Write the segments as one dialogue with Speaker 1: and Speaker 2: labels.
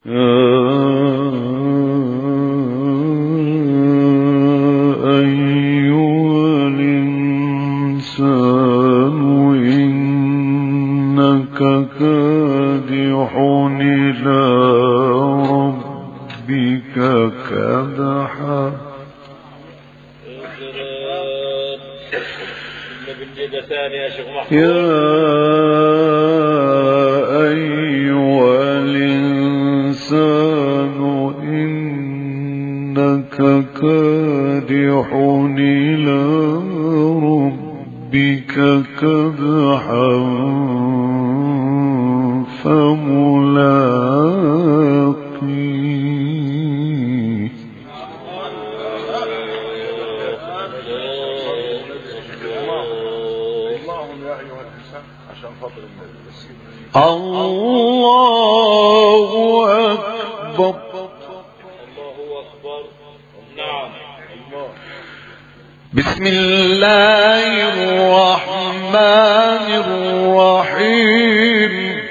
Speaker 1: بسم الله الرحمن الرحيم.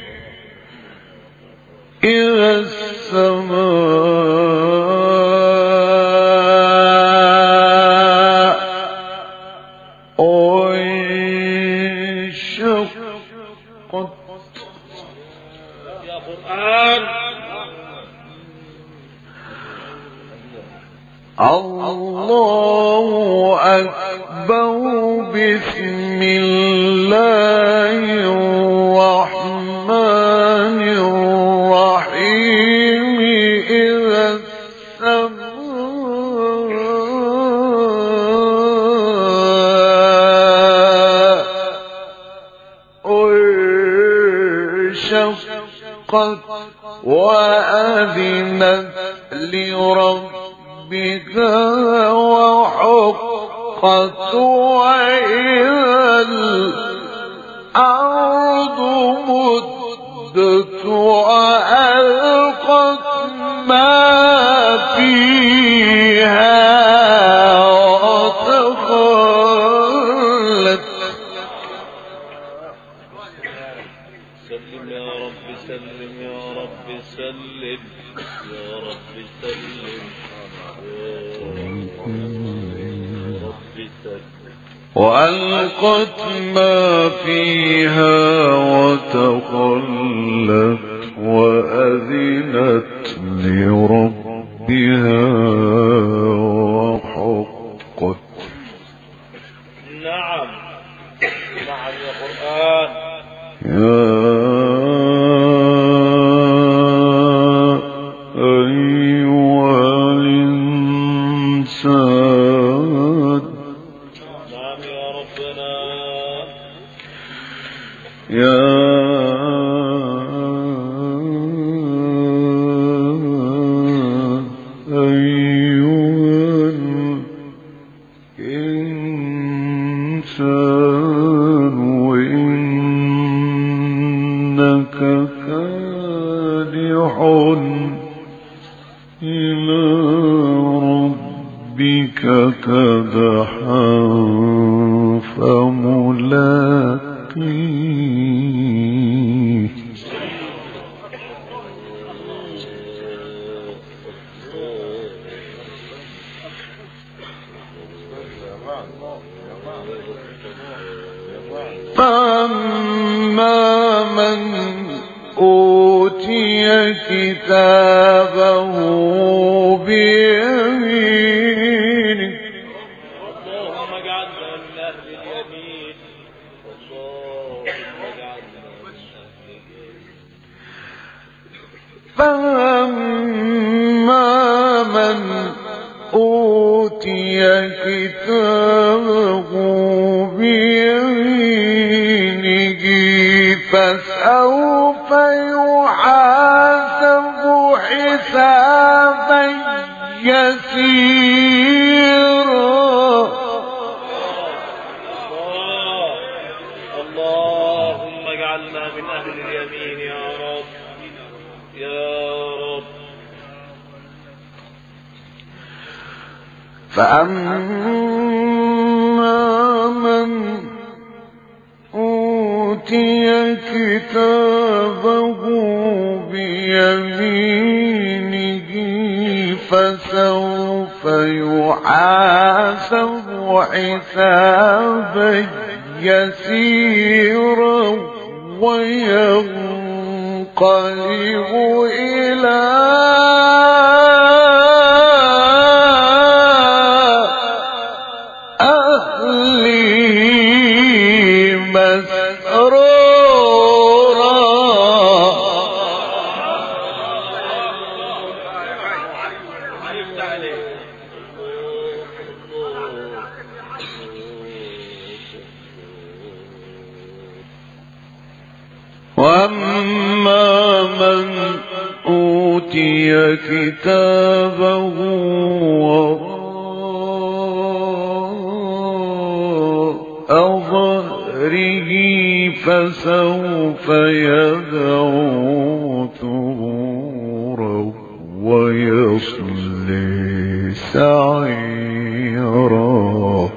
Speaker 1: إذا السماء انشقت. يا قرآن الله أكبر. بسم الله الرحمن الرحيم. إذا السماء انشقت وأذنت لربها وحقت وإذا الأرض مدت وألقت ما فيها وتخلت.
Speaker 2: سلم يا رب سلم يا رب سلم يا رب سلم
Speaker 1: وألقت ما فيها وتخلت وأذنت لربها وحقت.
Speaker 2: نعم نعم يا قرآن.
Speaker 1: فأما من أوتي كتابه بيمينه
Speaker 2: اللهم اجعلنا من أهل اليمين. اللهم اجعلنا من أهل اليمين.
Speaker 1: فأما من أوتي كتابه بيمينه فسوف يحاسب حسابا يسيرا.
Speaker 2: اللهم اجعلنا من أهل اليمين يا رب يا رب.
Speaker 1: فأما من أوتي كتابه بيمينه يحاسب حسابا يسيرا وينقلب إلى وأما من أوتي كتابه وراء ظهره فسوف يدعو ثبورا ويصلي سعيرا.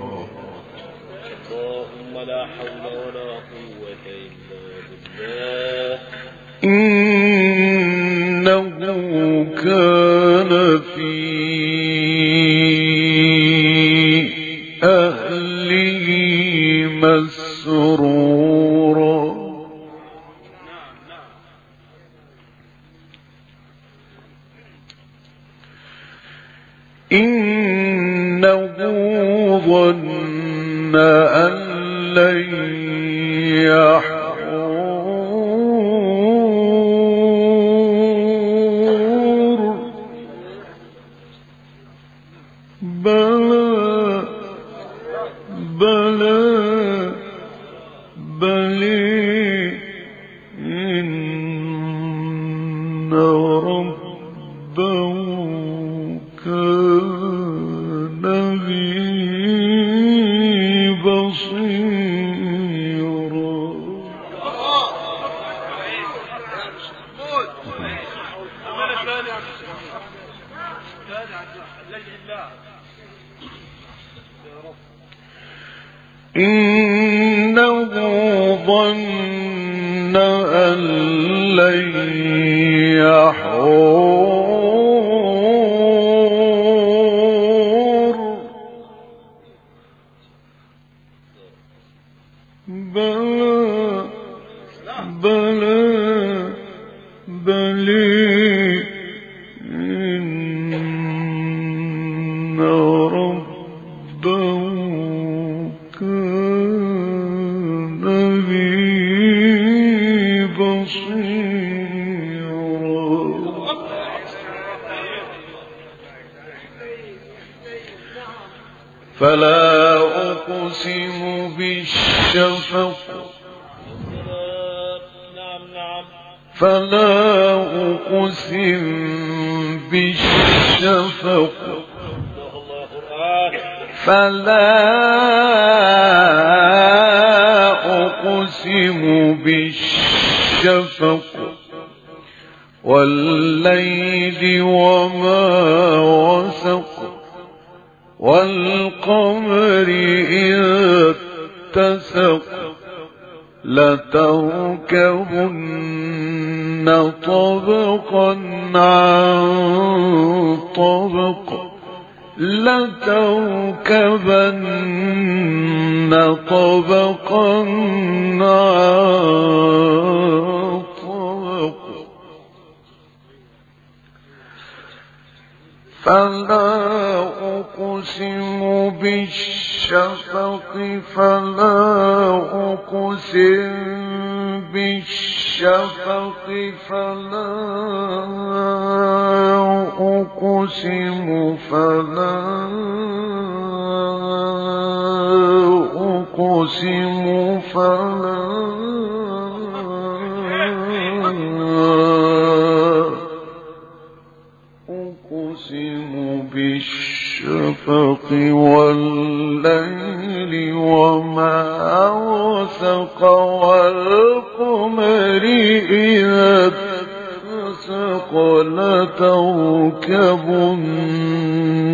Speaker 1: إنه كان في أهله مسرورا. إنه ظن أن لن إنه ظن أن لن يحور بل إن ربه كان به بصيرا. فلا أقسم بالشفق فلا أقسم بالشفق فلا أقسم بالشفق والليل وما وسق والقمر إذا اتسق لتركبن طبقا عن طبق لتركبن طبقا عن طبق فلا أقسم بالشفق فلا أقسم بالشفق فلا أقسم أقسم بالشفق والليل وما وسق والقمر إذا اتسق لتركبن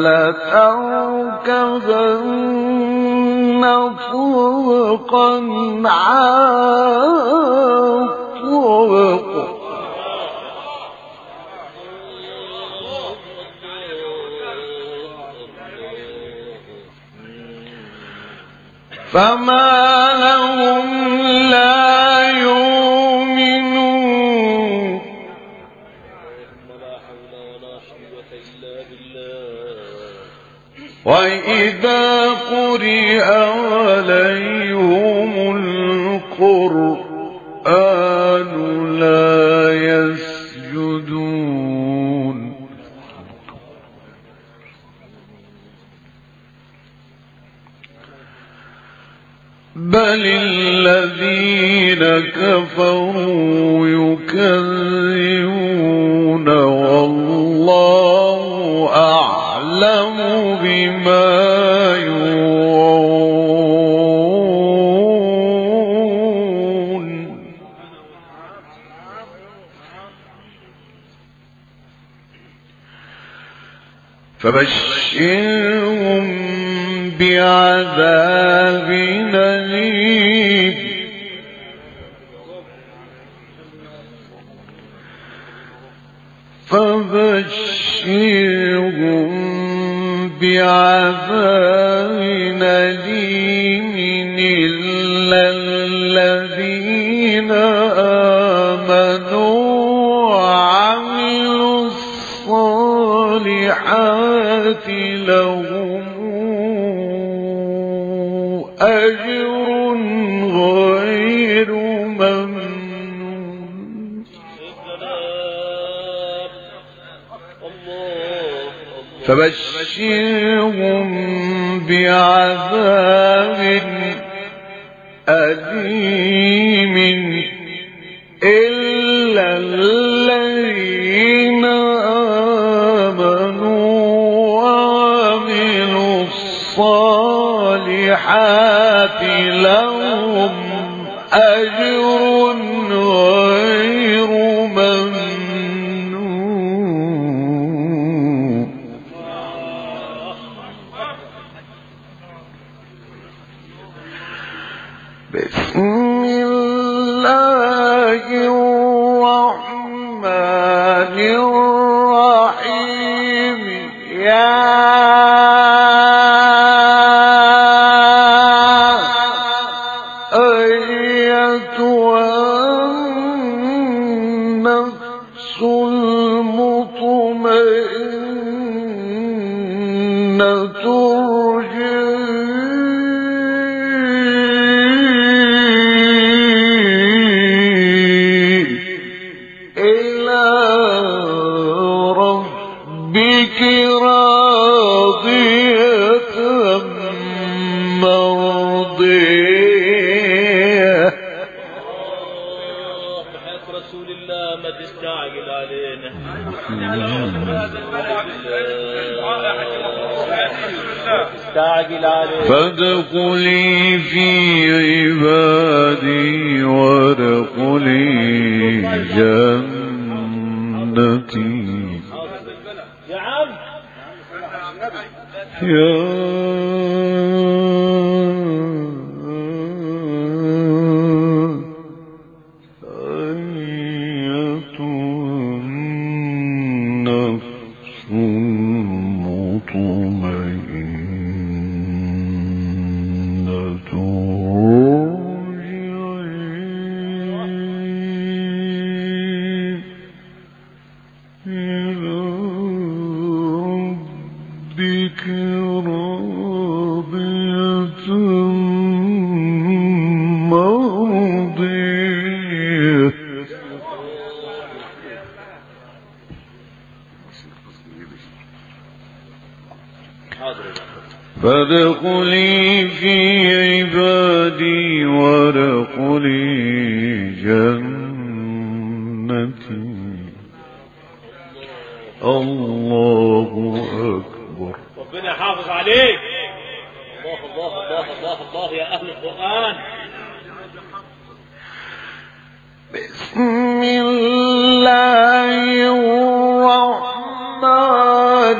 Speaker 1: طبقا عن طبق فما لهم لا يؤمنون وإذا قرئ عليهم القرآن لا يسجدون بل الذين كفروا يكذبون والله أعلم بما يوعون فبشرهم بعذاب أليم فبشرهم بعذاب أليم إلا الذين آمنوا وعملوا الصالحات لهم أجر غير ممنون فبشرهم بعذاب أليم إلا الذين آمنوا وعملوا الصالحات لهم أجر غير ممنون بسم الله الرحمن الرحيم فادخلي في عبادي وادخلي جنتي فادخلي في عبادي وادخلي جنتي. الله أكبر.
Speaker 2: ربنا يحافظ عليك. الله الله الله الله الله يا أهل القرآن.
Speaker 1: بسم الله الرحمن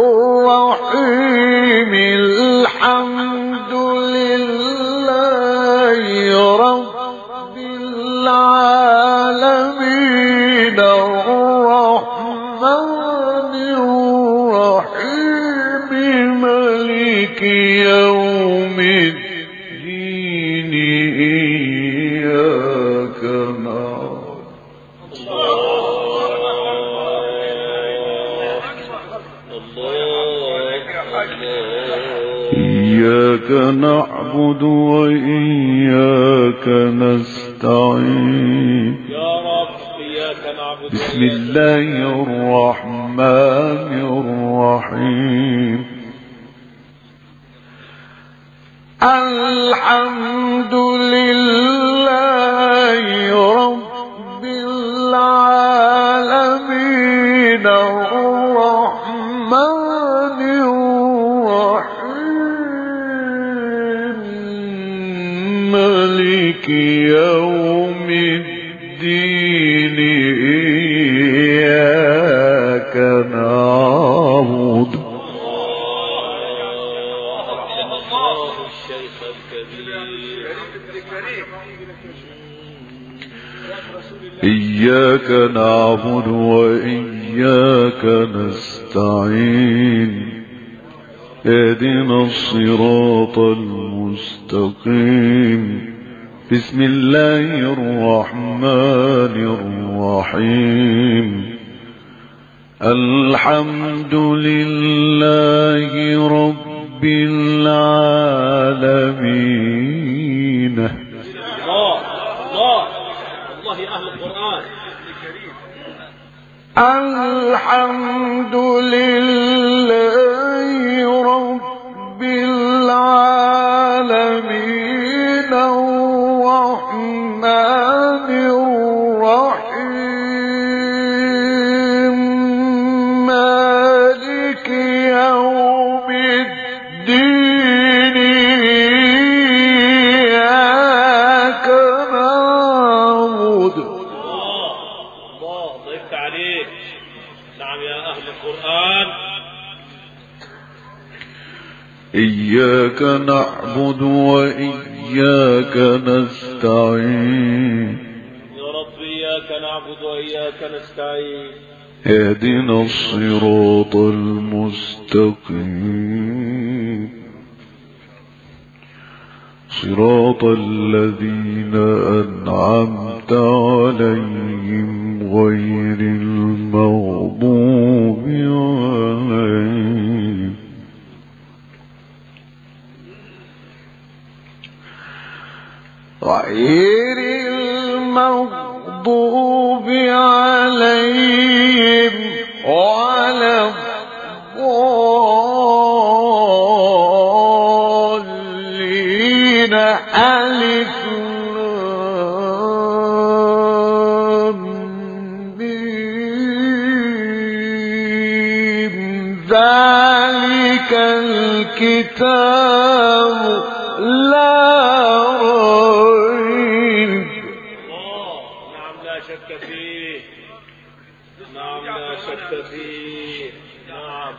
Speaker 1: الرحيم. الحمد لله رب العالمين الرحمن الرحيم مالك يوم الدين.
Speaker 3: نعبد وإياك نستعين
Speaker 2: يا رب إياك نعبد
Speaker 3: بسم الله الرحمن الرحيم الحمد لله رب العالمين الرحمن الرحيم مالك يوم الدين إياك نعبد إياك نعبد وإياك نستعين اهدنا الصراط المستقيم بسم الله الرحمن الرحيم الحمد لله رب العالمين
Speaker 2: الله يا أهل القرآن
Speaker 1: الحمد لله رب العالمين الرحمن الرحيم مالك يوم الدين إياك نعبد
Speaker 2: الله ضيفت عليك. نعم يا أهل القرآن
Speaker 3: إياك نعبد وإياك نستعين
Speaker 2: يا رب إياك نعبد وإياك نستعين
Speaker 3: اهدنا الصراط المستقيم صراط الذين أنعمت عليهم غير المغضوب عليهم
Speaker 1: غير المغضوب عليهم ولا الضالين ألف لام ميم ذلك الكتاب لا ريب
Speaker 2: نعم لا شك فيه. نعم لا شك فيه. نعم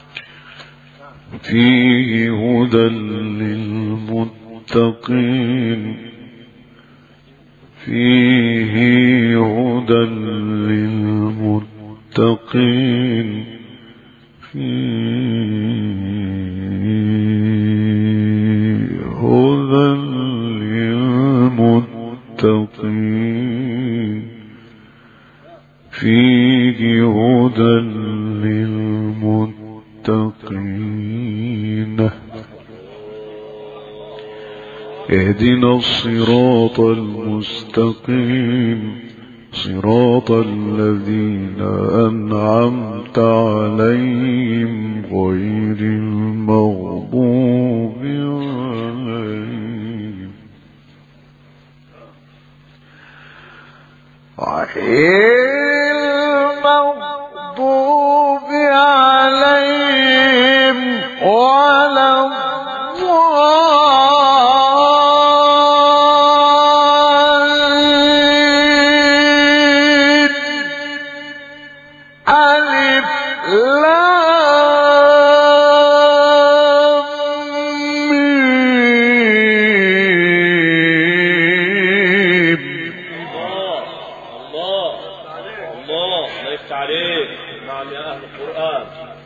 Speaker 3: فيه هدى للمتقين فيه هدى للمتقين فيه هدى للمتقين فيه هدى للمتقين اهدنا الصراط المستقيم صراط الذين أنعمت عليهم غير المغضوب عليهم
Speaker 1: المغضوب عليهم ولا الضالين ألف لام ميم
Speaker 2: الله ضيفت عليك. نعم يا أهل القرآن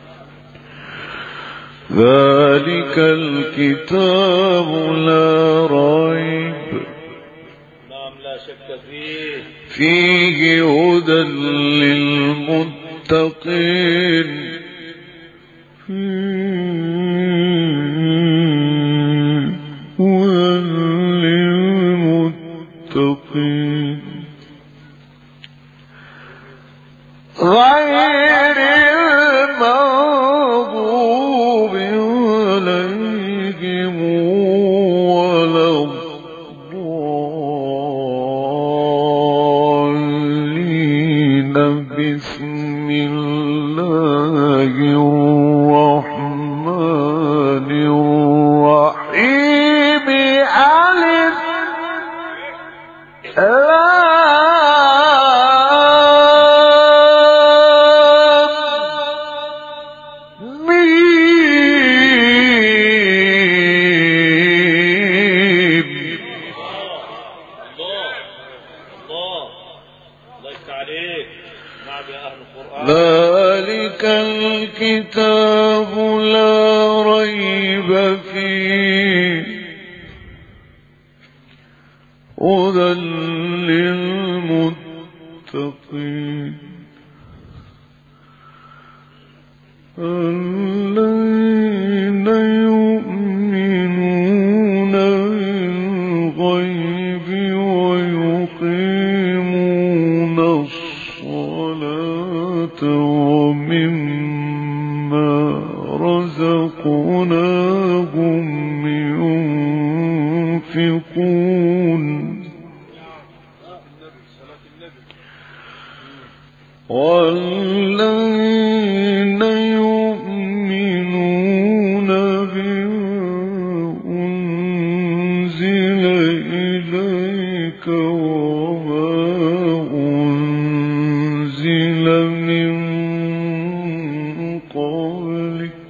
Speaker 3: ذلك الكتاب لا ريب
Speaker 2: نعم لا شك فيه.
Speaker 3: فيه هدى للمتقين هدى غير المغضوب عليهم ولا الضالين. بسم الله الرحمن الرحيم. ألف ذلك الكتاب لا ريب فيه هدى للمتقين الذين يؤمنون بالغيب ويقيمون الصلاة ومما رزقناهم ينفقون والذين يؤمنون بما أنزل إليك وما أنزل من قبلك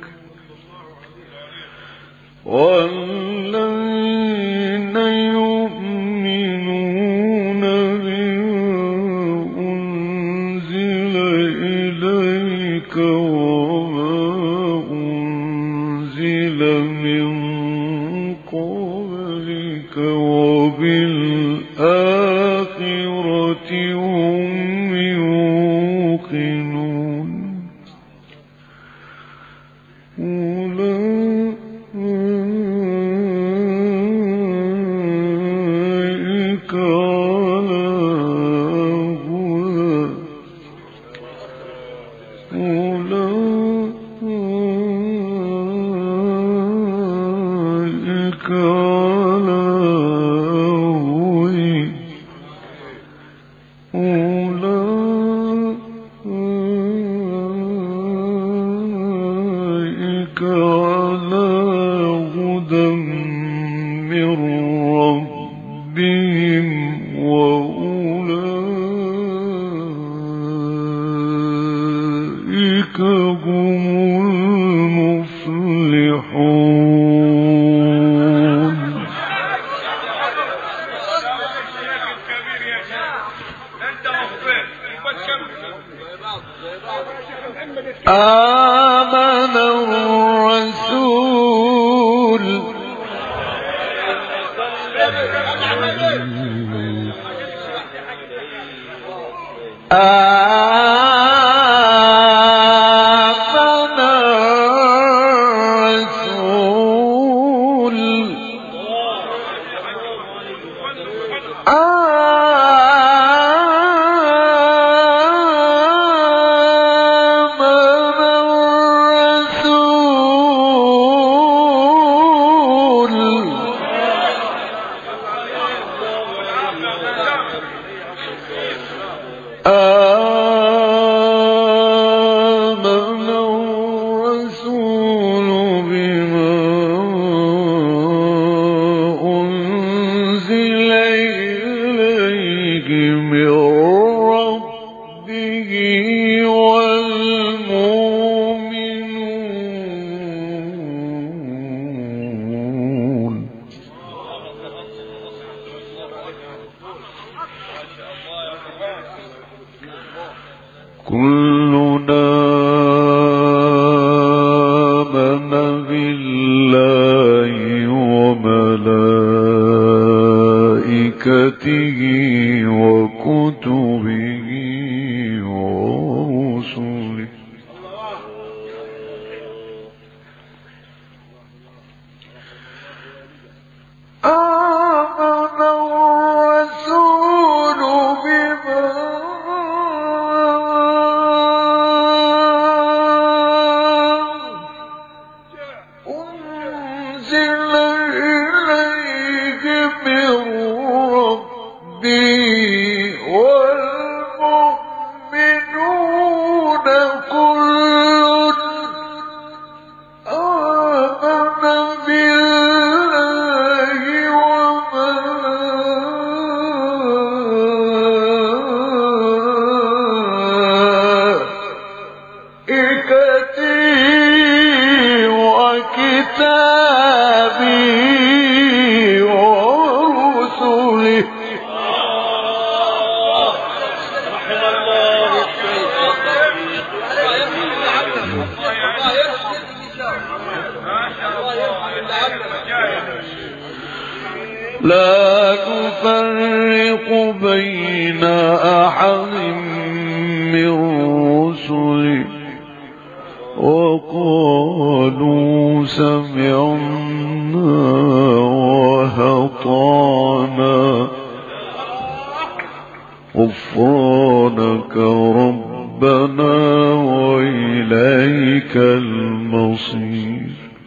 Speaker 3: والذين يؤمنون بما أنزل إليك وما أنزل من قبلك وبالآخرة هم يوقنون أولئك على هدى من ربهم وأولئك هم المفلحون. آمن الرسول كلنا آمن بالله وملائكته وكتبه ورسله آمن الرسول بما لا نفرق بين أحد من رسله وقالوا سمعنا وأطعنا غفرانك ربنا وإليك المصير.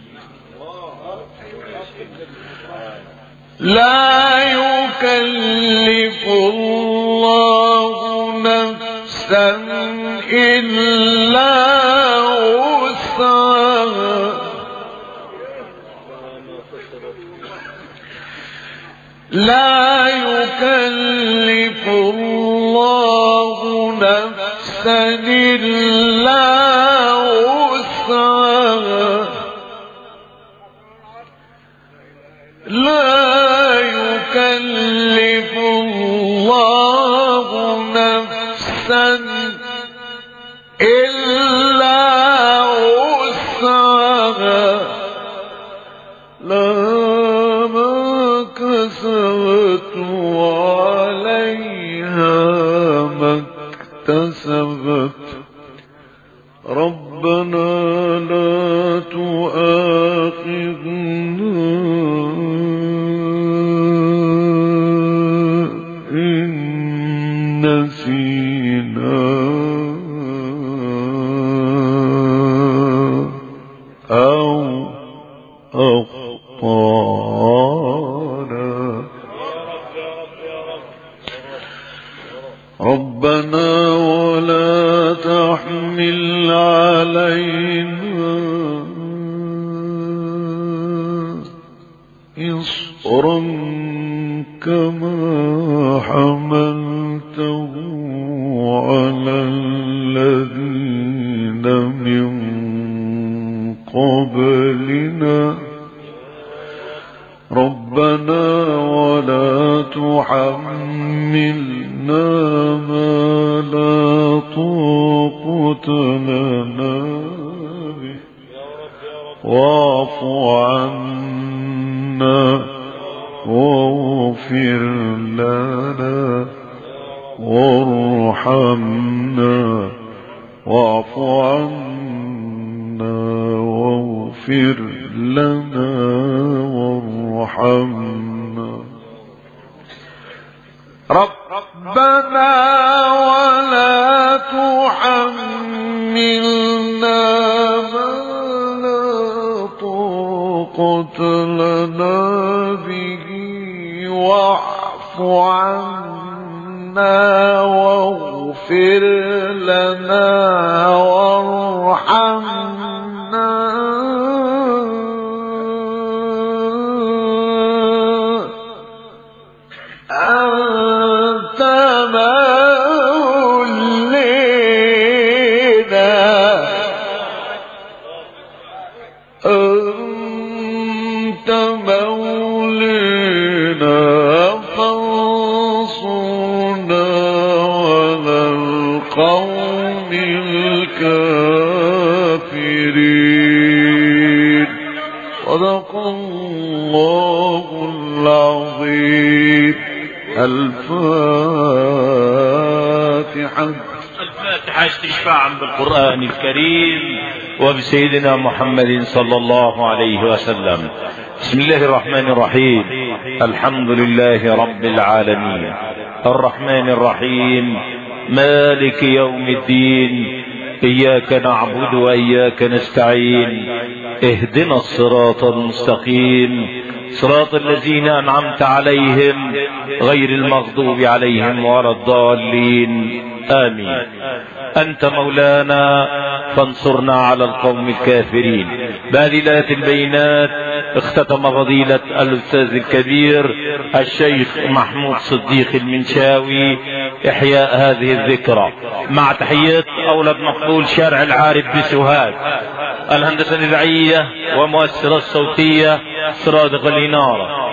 Speaker 3: لا يكلف الله نفسا إلا وسعها لا يكلف الله نفسا إلا وسعها لا يكلف الله نفسا إلا وسعها لها ما كسبت وعليها ما اكتسبت ربنا لا تؤاخذنا إن نسينا أو أخطأنا ربنا ولا تحمل علينا إصرا كما حملته على الذين من قبلنا ربنا ولا تحملنا ما لا طاقة لنا به واعف عنا واغفر لنا وارحمنا واعف عنا واغفر لنا وارحمنا ربنا ولا تحملنا ما لا طاقة لنا به واعف عنا واغفر لنا وارحمنا أنت مولينا أنت مولينا فانصرنا على القوم الكافرين صدق الله العظيم. الفاتحة.
Speaker 4: الفاتحة استشفاعا بالقرآن الكريم وبسيدنا محمد صلى الله عليه وسلم. بسم الله الرحمن الرحيم. الحمد لله رب العالمين الرحمن الرحيم مالك يوم الدين إياك نعبد وإياك نستعين اهدنا الصراط المستقيم صراط الذين أنعمت عليهم غير المغضوب عليهم ولا الضالين آمين. أنت مولانا فانصرنا على القوم الكافرين. بهذه الآيات البينات اختتم فضيلة الأستاذ الكبير الشيخ محمود صديق المنشاوي إحياء هذه الذكرى مع تحيات أولاد مقبول شارع العارف بسوهاج، الهندسة الإذاعية ومؤثرة الصوتية صرادق الإنارة،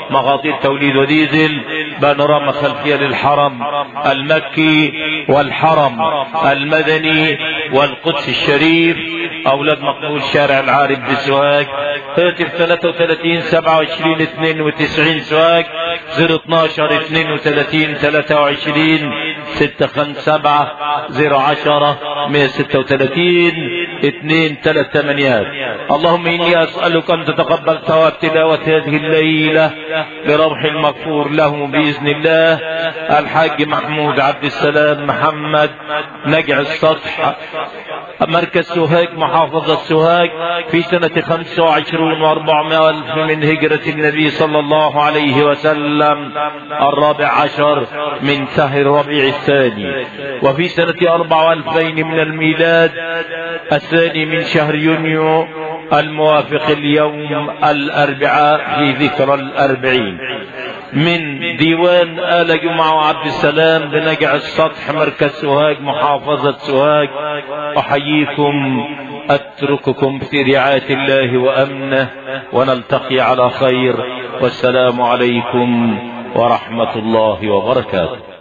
Speaker 4: مغاطير توليد وديزل، بانوراما خلفية للحرم المكي والحرم المدني والقدس الشريف، اولاد مقبول شارع العارف بسوهاج. هاتف 33 27 92 سوهاج، 012 32 23 657 010 136 238. اللهم إني أسألك أن تتقبل ثواب تلاوة هذه الليلة لروح المغفور له بإذن الله الحاج محمود عبد السلام محمد، نجع السطح، مركز سوهاج، محافظة سوهاج، في سنة 25 و400 من هجرة النبي صلى الله عليه وسلم، 14 من شهر ربيع الثاني، وفي سنة 24 من الميلاد، الثاني من شهر يونيو الموافق اليوم الأربعاء في ذكرى 40، من ديوان آل جمعة عبد السلام بنجع السطح، مركز سوهاج، محافظة سوهاج. أحييكم، أترككم في رعاية الله وأمنه، ونلتقي على خير، والسلام عليكم ورحمة الله وبركاته.